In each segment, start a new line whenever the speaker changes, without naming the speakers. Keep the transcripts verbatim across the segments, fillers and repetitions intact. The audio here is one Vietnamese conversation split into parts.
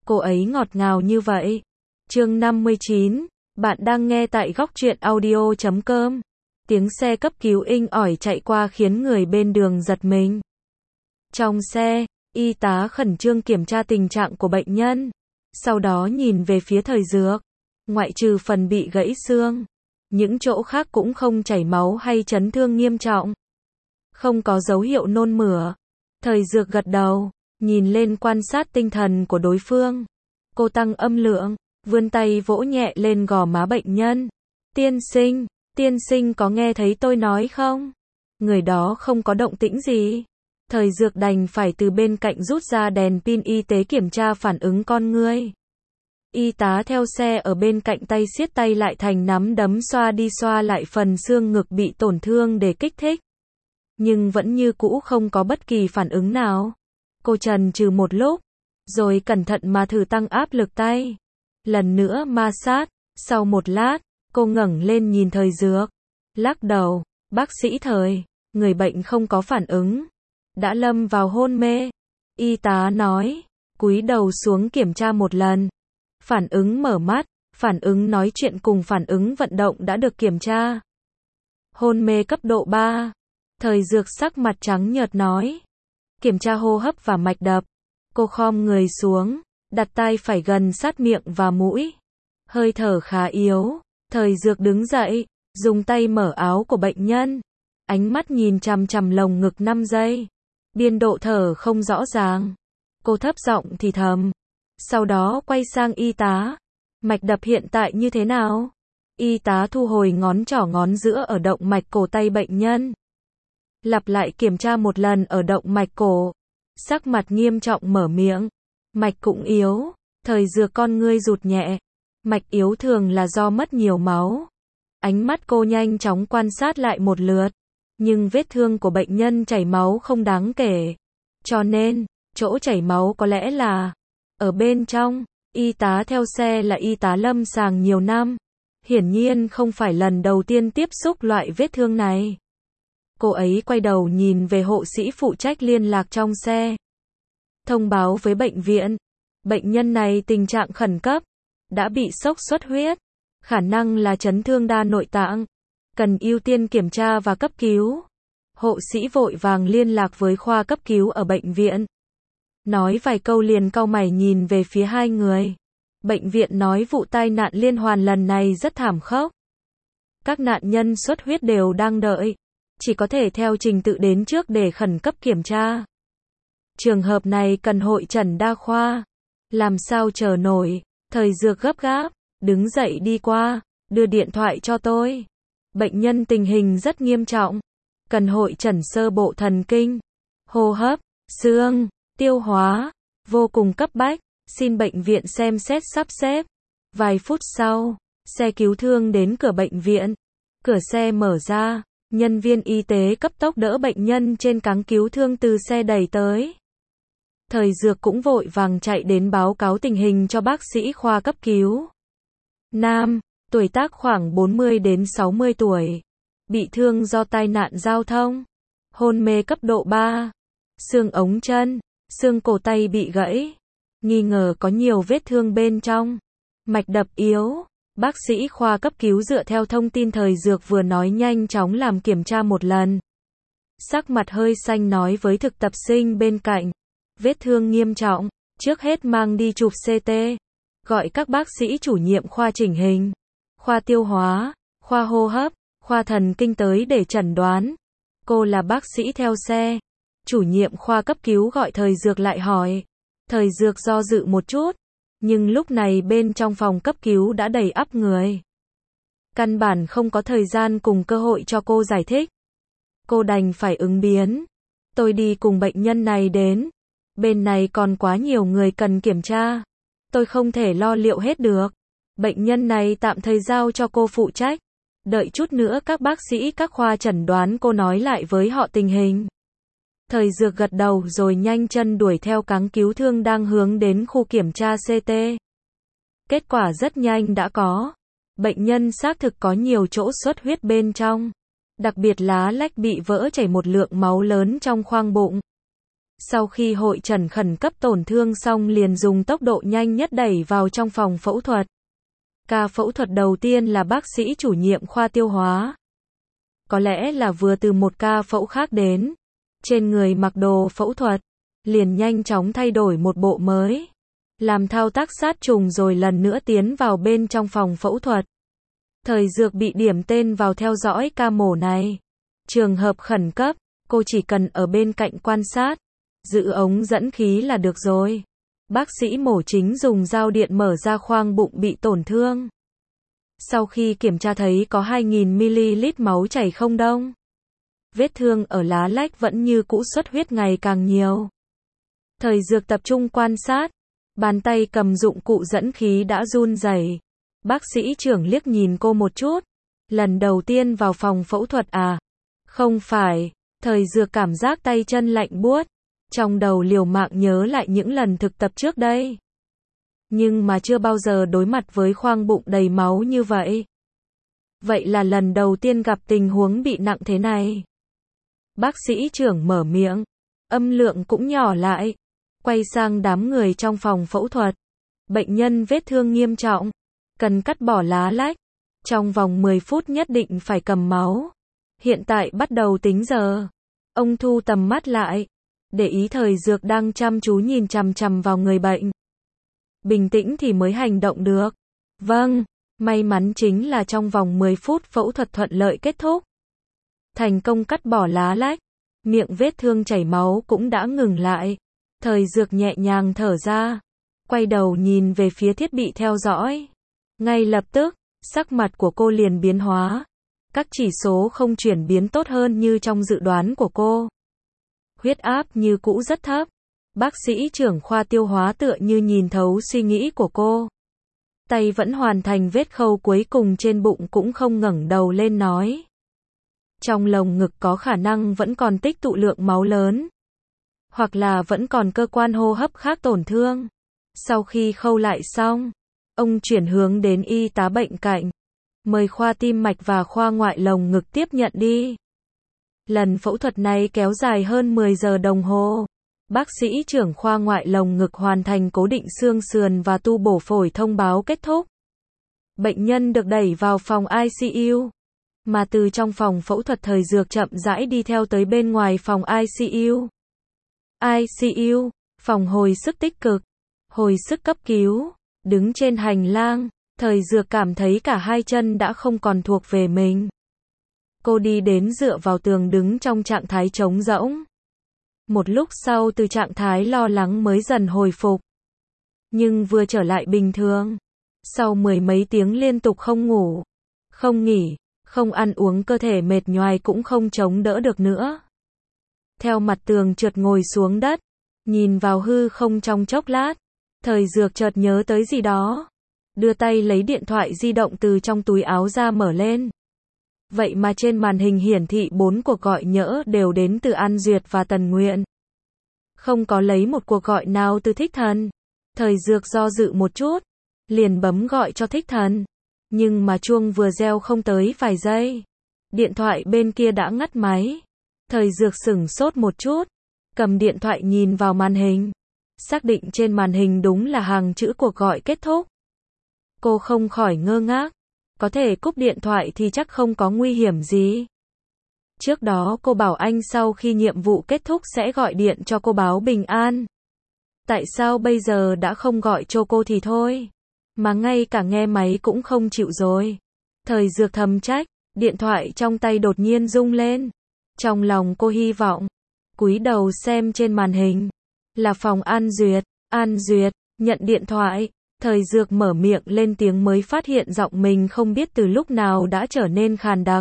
cô ấy ngọt ngào như vậy. Chương năm mươi chín, bạn đang nghe tại góc truyện audio chấm com. Tiếng xe cấp cứu inh ỏi chạy qua khiến người bên đường giật mình. Trong xe, y tá khẩn trương kiểm tra tình trạng của bệnh nhân, sau đó nhìn về phía Thời Dược. Ngoại trừ phần bị gãy xương, những chỗ khác cũng không chảy máu hay chấn thương nghiêm trọng. Không có dấu hiệu nôn mửa. Thời Dược gật đầu, nhìn lên quan sát tinh thần của đối phương. Cô tăng âm lượng, vươn tay vỗ nhẹ lên gò má bệnh nhân. Tiên sinh, tiên sinh có nghe thấy tôi nói không? Người đó không có động tĩnh gì. Thời Dược đành phải từ bên cạnh rút ra đèn pin y tế kiểm tra phản ứng con ngươi. Y tá theo xe ở bên cạnh tay siết tay lại thành nắm đấm xoa đi xoa lại phần xương ngực bị tổn thương để kích thích. Nhưng vẫn như cũ không có bất kỳ phản ứng nào. Cô chần chừ một lúc, rồi cẩn thận mà thử tăng áp lực tay. Lần nữa ma sát, sau một lát, cô ngẩng lên nhìn Thời Dược. Lắc đầu, bác sĩ Thời, người bệnh không có phản ứng. Đã lâm vào hôn mê. Y tá nói, cúi đầu xuống kiểm tra một lần. Phản ứng mở mắt, phản ứng nói chuyện cùng phản ứng vận động đã được kiểm tra. Hôn mê cấp độ ba. Thời Dược sắc mặt trắng nhợt nói. Kiểm tra hô hấp và mạch đập. Cô khom người xuống, đặt tay phải gần sát miệng và mũi. Hơi thở khá yếu. Thời Dược đứng dậy, dùng tay mở áo của bệnh nhân. Ánh mắt nhìn chằm chằm lồng ngực năm giây. Biên độ thở không rõ ràng. Cô thấp giọng thì thầm. Sau đó quay sang y tá. Mạch đập hiện tại như thế nào? Y tá thu hồi ngón trỏ ngón giữa ở động mạch cổ tay bệnh nhân. Lặp lại kiểm tra một lần ở động mạch cổ. Sắc mặt nghiêm trọng mở miệng. Mạch cũng yếu. Thời Dược con ngươi rụt nhẹ. Mạch yếu thường là do mất nhiều máu. Ánh mắt cô nhanh chóng quan sát lại một lượt. Nhưng vết thương của bệnh nhân chảy máu không đáng kể. Cho nên, chỗ chảy máu có lẽ là ở bên trong. Y tá theo xe là y tá lâm sàng nhiều năm. Hiển nhiên không phải lần đầu tiên tiếp xúc loại vết thương này. Cô ấy quay đầu nhìn về hộ sĩ phụ trách liên lạc trong xe. Thông báo với bệnh viện. Bệnh nhân này tình trạng khẩn cấp. Đã bị sốc xuất huyết. Khả năng là chấn thương đa nội tạng. Cần ưu tiên kiểm tra và cấp cứu. Hộ sĩ vội vàng liên lạc với khoa cấp cứu ở bệnh viện. Nói vài câu liền cau mày nhìn về phía hai người. Bệnh viện nói vụ tai nạn liên hoàn lần này rất thảm khốc. Các nạn nhân xuất huyết đều đang đợi. Chỉ có thể theo trình tự đến trước để khẩn cấp kiểm tra. Trường hợp này cần hội chẩn đa khoa. Làm sao chờ nổi. Thời Dược gấp gáp, đứng dậy đi qua, đưa điện thoại cho tôi. Bệnh nhân tình hình rất nghiêm trọng. Cần hội chẩn sơ bộ thần kinh, hô hấp, xương, tiêu hóa. Vô cùng cấp bách. Xin bệnh viện xem xét sắp xếp. Vài phút sau, xe cứu thương đến cửa bệnh viện. Cửa xe mở ra. Nhân viên y tế cấp tốc đỡ bệnh nhân trên cáng cứu thương từ xe đẩy tới. Thời Dược cũng vội vàng chạy đến báo cáo tình hình cho bác sĩ khoa cấp cứu. Nam, tuổi tác khoảng bốn mươi đến sáu mươi tuổi. Bị thương do tai nạn giao thông. Hôn mê cấp độ ba. Xương ống chân, xương cổ tay bị gãy. Nghi ngờ có nhiều vết thương bên trong. Mạch đập yếu. Bác sĩ khoa cấp cứu dựa theo thông tin Thời Dược vừa nói nhanh chóng làm kiểm tra một lần. Sắc mặt hơi xanh nói với thực tập sinh bên cạnh. Vết thương nghiêm trọng, trước hết mang đi chụp xê tê. Gọi các bác sĩ chủ nhiệm khoa chỉnh hình, khoa tiêu hóa, khoa hô hấp, khoa thần kinh tới để chẩn đoán. Cô là bác sĩ theo xe. Chủ nhiệm khoa cấp cứu gọi Thời Dược lại hỏi. Thời Dược do dự một chút. Nhưng lúc này bên trong phòng cấp cứu đã đầy ắp người. Căn bản không có thời gian cùng cơ hội cho cô giải thích. Cô đành phải ứng biến. Tôi đi cùng bệnh nhân này đến. Bên này còn quá nhiều người cần kiểm tra. Tôi không thể lo liệu hết được. Bệnh nhân này tạm thời giao cho cô phụ trách. Đợi chút nữa các bác sĩ các khoa chẩn đoán cô nói lại với họ tình hình. Thời Dược gật đầu rồi nhanh chân đuổi theo cáng cứu thương đang hướng đến khu kiểm tra xê tê. Kết quả rất nhanh đã có. Bệnh nhân xác thực có nhiều chỗ xuất huyết bên trong. Đặc biệt lá lách bị vỡ chảy một lượng máu lớn trong khoang bụng. Sau khi hội trần khẩn cấp tổn thương xong liền dùng tốc độ nhanh nhất đẩy vào trong phòng phẫu thuật. Ca phẫu thuật đầu tiên là bác sĩ chủ nhiệm khoa tiêu hóa. Có lẽ là vừa từ một ca phẫu khác đến, trên người mặc đồ phẫu thuật, liền nhanh chóng thay đổi một bộ mới, làm thao tác sát trùng rồi lần nữa tiến vào bên trong phòng phẫu thuật. Thời Dược bị điểm tên vào theo dõi ca mổ này. Trường hợp khẩn cấp, cô chỉ cần ở bên cạnh quan sát, giữ ống dẫn khí là được rồi. Bác sĩ mổ chính dùng dao điện mở ra khoang bụng bị tổn thương. Sau khi kiểm tra thấy có hai nghìn mi-li-lít máu chảy không đông. Vết thương ở lá lách vẫn như cũ, xuất huyết ngày càng nhiều. Thời Dược tập trung quan sát, bàn tay cầm dụng cụ dẫn khí đã run rẩy. Bác sĩ trưởng liếc nhìn cô một chút. Lần đầu tiên vào phòng phẫu thuật à? Không phải. Thời Dược cảm giác tay chân lạnh buốt. Trong đầu liều mạng nhớ lại những lần thực tập trước đây. Nhưng mà chưa bao giờ đối mặt với khoang bụng đầy máu như vậy. Vậy là lần đầu tiên gặp tình huống bị nặng thế này. Bác sĩ trưởng mở miệng, âm lượng cũng nhỏ lại, quay sang đám người trong phòng phẫu thuật. Bệnh nhân vết thương nghiêm trọng, cần cắt bỏ lá lách, trong vòng mười phút nhất định phải cầm máu. Hiện tại bắt đầu tính giờ. Ông thu tầm mắt lại, để ý Thời Dược đang chăm chú nhìn chằm chằm vào người bệnh. Bình tĩnh thì mới hành động được. Vâng, may mắn chính là trong vòng mười phút phẫu thuật thuận lợi kết thúc. Thành công cắt bỏ lá lách, miệng vết thương chảy máu cũng đã ngừng lại. Thời Dược nhẹ nhàng thở ra, quay đầu nhìn về phía thiết bị theo dõi. Ngay lập tức, sắc mặt của cô liền biến hóa. Các chỉ số không chuyển biến tốt hơn như trong dự đoán của cô. Huyết áp như cũ rất thấp. Bác sĩ trưởng khoa tiêu hóa tựa như nhìn thấu suy nghĩ của cô. Tay vẫn hoàn thành vết khâu cuối cùng trên bụng cũng không ngẩng đầu lên nói. Trong lồng ngực có khả năng vẫn còn tích tụ lượng máu lớn. Hoặc là vẫn còn cơ quan hô hấp khác tổn thương. Sau khi khâu lại xong, ông chuyển hướng đến y tá bệnh cạnh. Mời khoa tim mạch và khoa ngoại lồng ngực tiếp nhận đi. Lần phẫu thuật này kéo dài hơn mười giờ đồng hồ. Bác sĩ trưởng khoa ngoại lồng ngực hoàn thành cố định xương sườn và tu bổ phổi thông báo kết thúc. Bệnh nhân được đẩy vào phòng i xê u. Mà từ trong phòng phẫu thuật Thời Dược chậm rãi đi theo tới bên ngoài phòng i xê u. i xê u, phòng hồi sức tích cực, hồi sức cấp cứu. Đứng trên hành lang, Thời Dược cảm thấy cả hai chân đã không còn thuộc về mình. Cô đi đến dựa vào tường đứng trong trạng thái trống rỗng. Một lúc sau từ trạng thái lo lắng mới dần hồi phục. Nhưng vừa trở lại bình thường. Sau mười mấy tiếng liên tục không ngủ, không nghỉ, không ăn uống, cơ thể mệt nhoài cũng không chống đỡ được nữa. Theo mặt tường trượt ngồi xuống đất, nhìn vào hư không trong chốc lát. Thời Dược chợt nhớ tới gì đó. Đưa tay lấy điện thoại di động từ trong túi áo ra mở lên. Vậy mà trên màn hình hiển thị bốn cuộc gọi nhỡ đều đến từ An Duyệt và Tần Nguyện. Không có lấy một cuộc gọi nào từ Thích Thần. Thời Dược do dự một chút, liền bấm gọi cho Thích Thần. Nhưng mà chuông vừa reo không tới vài giây, điện thoại bên kia đã ngắt máy. Thời Dược sửng sốt một chút, cầm điện thoại nhìn vào màn hình. Xác định trên màn hình đúng là hàng chữ cuộc gọi kết thúc. Cô không khỏi ngơ ngác. Có thể cúp điện thoại thì chắc không có nguy hiểm gì. Trước đó cô bảo anh sau khi nhiệm vụ kết thúc sẽ gọi điện cho cô báo bình an. Tại sao bây giờ đã không gọi cho cô thì thôi, mà ngay cả nghe máy cũng không chịu rồi. Thời Dược thầm trách, điện thoại trong tay đột nhiên rung lên. Trong lòng cô hy vọng, cúi đầu xem trên màn hình. Là phòng An Duyệt. An Duyệt, nhận điện thoại. Thời Dược mở miệng lên tiếng mới phát hiện giọng mình không biết từ lúc nào đã trở nên khàn đặc.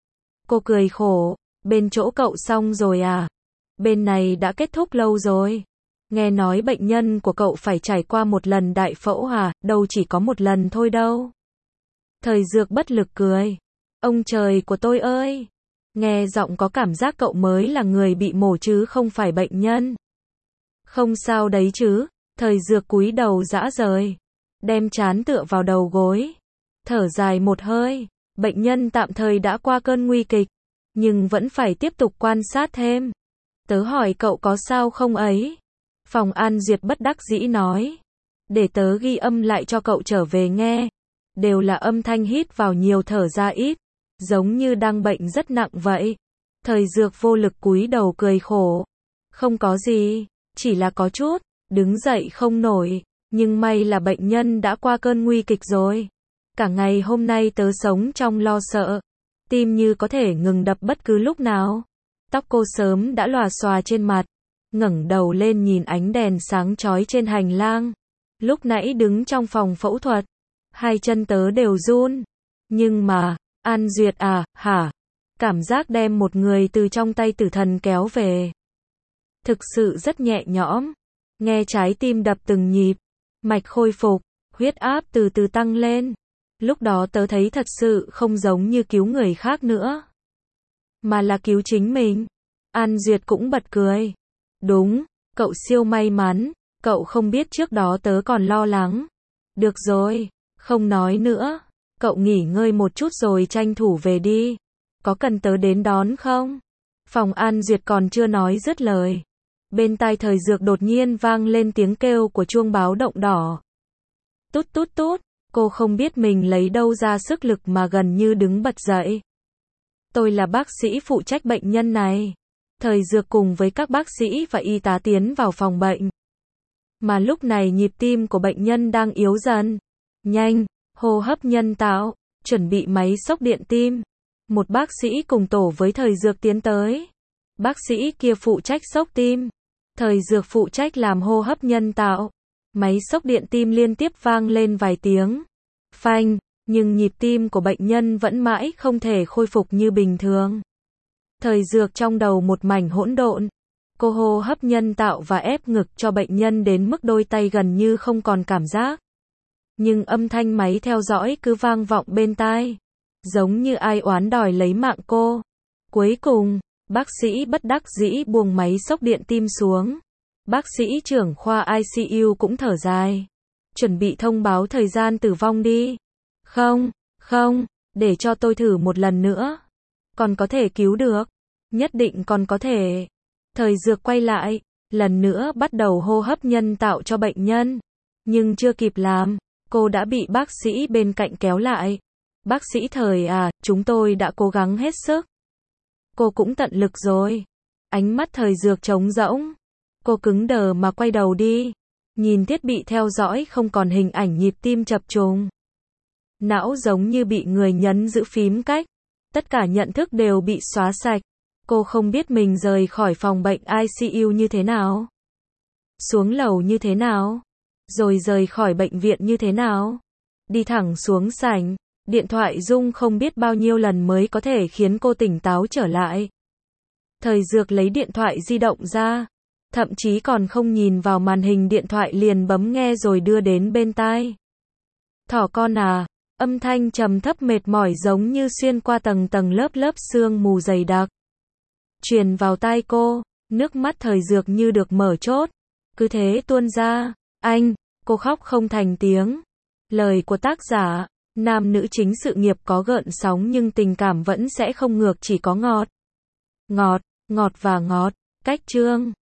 Cô cười khổ, bên chỗ cậu xong rồi à? Bên này đã kết thúc lâu rồi. Nghe nói bệnh nhân của cậu phải trải qua một lần đại phẫu à? Đâu chỉ có một lần thôi đâu. Thời Dược bất lực cười. Ông trời của tôi ơi! Nghe giọng có cảm giác cậu mới là người bị mổ chứ không phải bệnh nhân. Không sao đấy chứ? Thời Dược cúi đầu rã rời, đem trán tựa vào đầu gối, thở dài một hơi. Bệnh nhân tạm thời đã qua cơn nguy kịch, nhưng vẫn phải tiếp tục quan sát thêm. Tớ hỏi cậu có sao không ấy? Phòng An Duyệt bất đắc dĩ nói. Để tớ ghi âm lại cho cậu trở về nghe. Đều là âm thanh hít vào nhiều thở ra ít. Giống như đang bệnh rất nặng vậy. Thời Dược vô lực cúi đầu cười khổ. Không có gì, chỉ là có chút, đứng dậy không nổi. Nhưng may là bệnh nhân đã qua cơn nguy kịch rồi. Cả ngày hôm nay tớ sống trong lo sợ. Tim như có thể ngừng đập bất cứ lúc nào. Tóc cô sớm đã lòa xòa trên mặt. Ngẩng đầu lên nhìn ánh đèn sáng chói trên hành lang. Lúc nãy đứng trong phòng phẫu thuật. Hai chân tớ đều run. Nhưng mà, An Duyệt à, hả? Cảm giác đem một người từ trong tay tử thần kéo về. Thực sự rất nhẹ nhõm. Nghe trái tim đập từng nhịp. Mạch khôi phục, huyết áp từ từ tăng lên. Lúc đó tớ thấy thật sự không giống như cứu người khác nữa. Mà là cứu chính mình. An Duyệt cũng bật cười. Đúng, cậu siêu may mắn. Cậu không biết trước đó tớ còn lo lắng. Được rồi, không nói nữa. Cậu nghỉ ngơi một chút rồi tranh thủ về đi. Có cần tớ đến đón không? Phòng An Duyệt còn chưa nói dứt lời. Bên tai Thời Dược đột nhiên vang lên tiếng kêu của chuông báo động đỏ. Tút tút tút, cô không biết mình lấy đâu ra sức lực mà gần như đứng bật dậy. Tôi là bác sĩ phụ trách bệnh nhân này. Thời Dược cùng với các bác sĩ và y tá tiến vào phòng bệnh. Mà lúc này nhịp tim của bệnh nhân đang yếu dần. Nhanh, hô hấp nhân tạo, chuẩn bị máy xốc điện tim. Một bác sĩ cùng tổ với Thời Dược tiến tới. Bác sĩ kia phụ trách xốc tim. Thời Dược phụ trách làm hô hấp nhân tạo. Máy xốc điện tim liên tiếp vang lên vài tiếng. Phanh, nhưng nhịp tim của bệnh nhân vẫn mãi không thể khôi phục như bình thường. Thời Dược trong đầu một mảnh hỗn độn. Cô hô hấp nhân tạo và ép ngực cho bệnh nhân đến mức đôi tay gần như không còn cảm giác. Nhưng âm thanh máy theo dõi cứ vang vọng bên tai. Giống như ai oán đòi lấy mạng cô. Cuối cùng, bác sĩ bất đắc dĩ buông máy xốc điện tim xuống. Bác sĩ trưởng khoa i xê u cũng thở dài. Chuẩn bị thông báo thời gian tử vong đi. Không, không, để cho tôi thử một lần nữa. Còn có thể cứu được. Nhất định còn có thể. Thời Dược quay lại, lần nữa bắt đầu hô hấp nhân tạo cho bệnh nhân. Nhưng chưa kịp làm, cô đã bị bác sĩ bên cạnh kéo lại. Bác sĩ Thời à, chúng tôi đã cố gắng hết sức. Cô cũng tận lực rồi. Ánh mắt Thời Dược trống rỗng. Cô cứng đờ mà quay đầu đi. Nhìn thiết bị theo dõi không còn hình ảnh nhịp tim chập trùng. Não giống như bị người nhấn giữ phím cách. Tất cả nhận thức đều bị xóa sạch. Cô không biết mình rời khỏi phòng bệnh i xê u như thế nào. Xuống lầu như thế nào. Rồi rời khỏi bệnh viện như thế nào. Đi thẳng xuống sảnh. Điện thoại rung không biết bao nhiêu lần mới có thể khiến cô tỉnh táo trở lại. Thời Dược lấy điện thoại di động ra. Thậm chí còn không nhìn vào màn hình điện thoại liền bấm nghe rồi đưa đến bên tai. Thỏ con à, âm thanh trầm thấp mệt mỏi giống như xuyên qua tầng tầng lớp lớp sương mù dày đặc. Truyền vào tai cô, nước mắt Thời Dược như được mở chốt. Cứ thế tuôn ra, anh, cô khóc không thành tiếng. Lời của tác giả, nam nữ chính sự nghiệp có gợn sóng nhưng tình cảm vẫn sẽ không ngược chỉ có ngọt. Ngọt, ngọt và ngọt, cách chương.